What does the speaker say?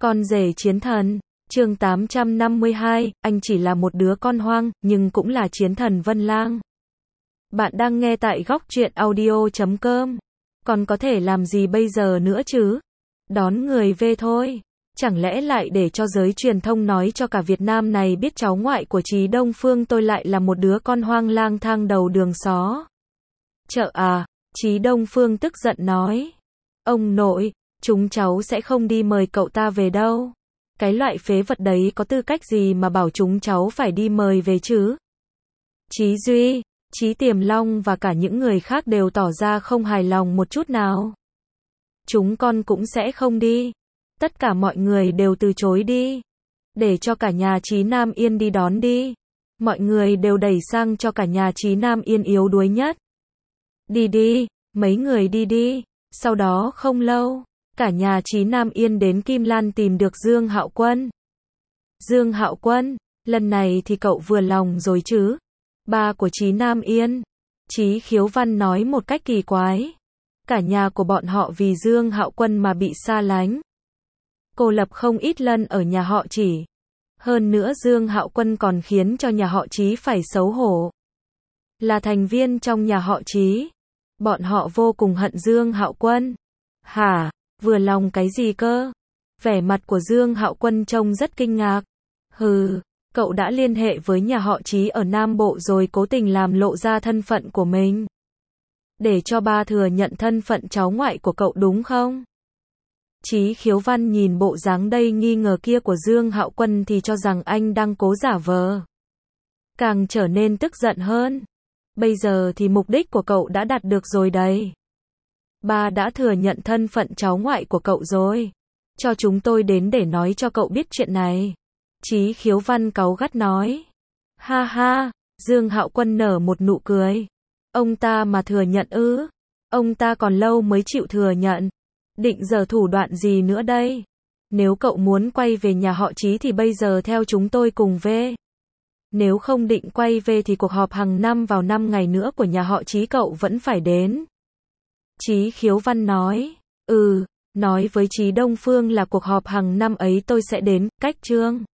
Con rể chiến thần, chương 852, anh chỉ là một đứa con hoang, nhưng cũng là chiến thần Vân Lang. Bạn đang nghe tại góc truyện audio.com. Còn có thể làm gì bây giờ nữa chứ? Đón người về thôi. Chẳng lẽ lại để cho giới truyền thông nói cho cả Việt Nam này biết cháu ngoại của Chí Đông Phương tôi lại là một đứa con hoang lang thang đầu đường xó. Chợ à, Chí Đông Phương tức giận nói. Ông nội, chúng cháu sẽ không đi mời cậu ta về đâu. Cái loại phế vật đấy có tư cách gì mà bảo chúng cháu phải đi mời về chứ? Chí Duy, Chí Tiềm Long và cả những người khác đều tỏ ra không hài lòng một chút nào. Chúng con cũng sẽ không đi. Tất cả mọi người đều từ chối đi. Để cho cả nhà Chí Nam Yên đi đón đi. Mọi người đều đẩy sang cho cả nhà Chí Nam Yên yếu đuối nhất. Đi đi, mấy người đi đi. Sau đó không lâu, cả nhà Chí Nam Yên đến Kim Lan tìm được Dương Hạo Quân. Dương Hạo Quân, lần này thì cậu vừa lòng rồi chứ? Ba của Chí Nam Yên, Chí Khiếu Văn nói một cách kỳ quái. Cả nhà của bọn họ vì Dương Hạo Quân mà bị xa lánh. Cô lập không ít lần ở nhà họ Chỉ. Hơn nữa Dương Hạo Quân còn khiến cho nhà họ Chí phải xấu hổ. Là thành viên trong nhà họ Chí. Bọn họ vô cùng hận Dương Hạo Quân. Hả? Vừa lòng cái gì cơ? Vẻ mặt của Dương Hạo Quân trông rất kinh ngạc. Hừ, cậu đã liên hệ với nhà họ Chí ở Nam Bộ rồi cố tình làm lộ ra thân phận của mình. Để cho ba thừa nhận thân phận cháu ngoại của cậu đúng không? Chí Khiếu Văn nhìn bộ dáng đầy nghi ngờ kia của Dương Hạo Quân thì cho rằng anh đang cố giả vờ. Càng trở nên tức giận hơn. Bây giờ thì mục đích của cậu đã đạt được rồi đấy. Ba đã thừa nhận thân phận cháu ngoại của cậu rồi. Cho chúng tôi đến để nói cho cậu biết chuyện này. Chí Khiếu Văn cáu gắt nói. Ha ha, Dương Hạo Quân nở một nụ cười. Ông ta mà thừa nhận ư? Ông ta còn lâu mới chịu thừa nhận. Định giở thủ đoạn gì nữa đây? Nếu cậu muốn quay về nhà họ Chí thì bây giờ theo chúng tôi cùng về. Nếu không định quay về thì cuộc họp hàng năm vào 5 ngày nữa của nhà họ Chí cậu vẫn phải đến. Chí Khiếu Văn nói. Nói với Chí Đông Phương là cuộc họp hàng năm ấy tôi sẽ đến, cách chương.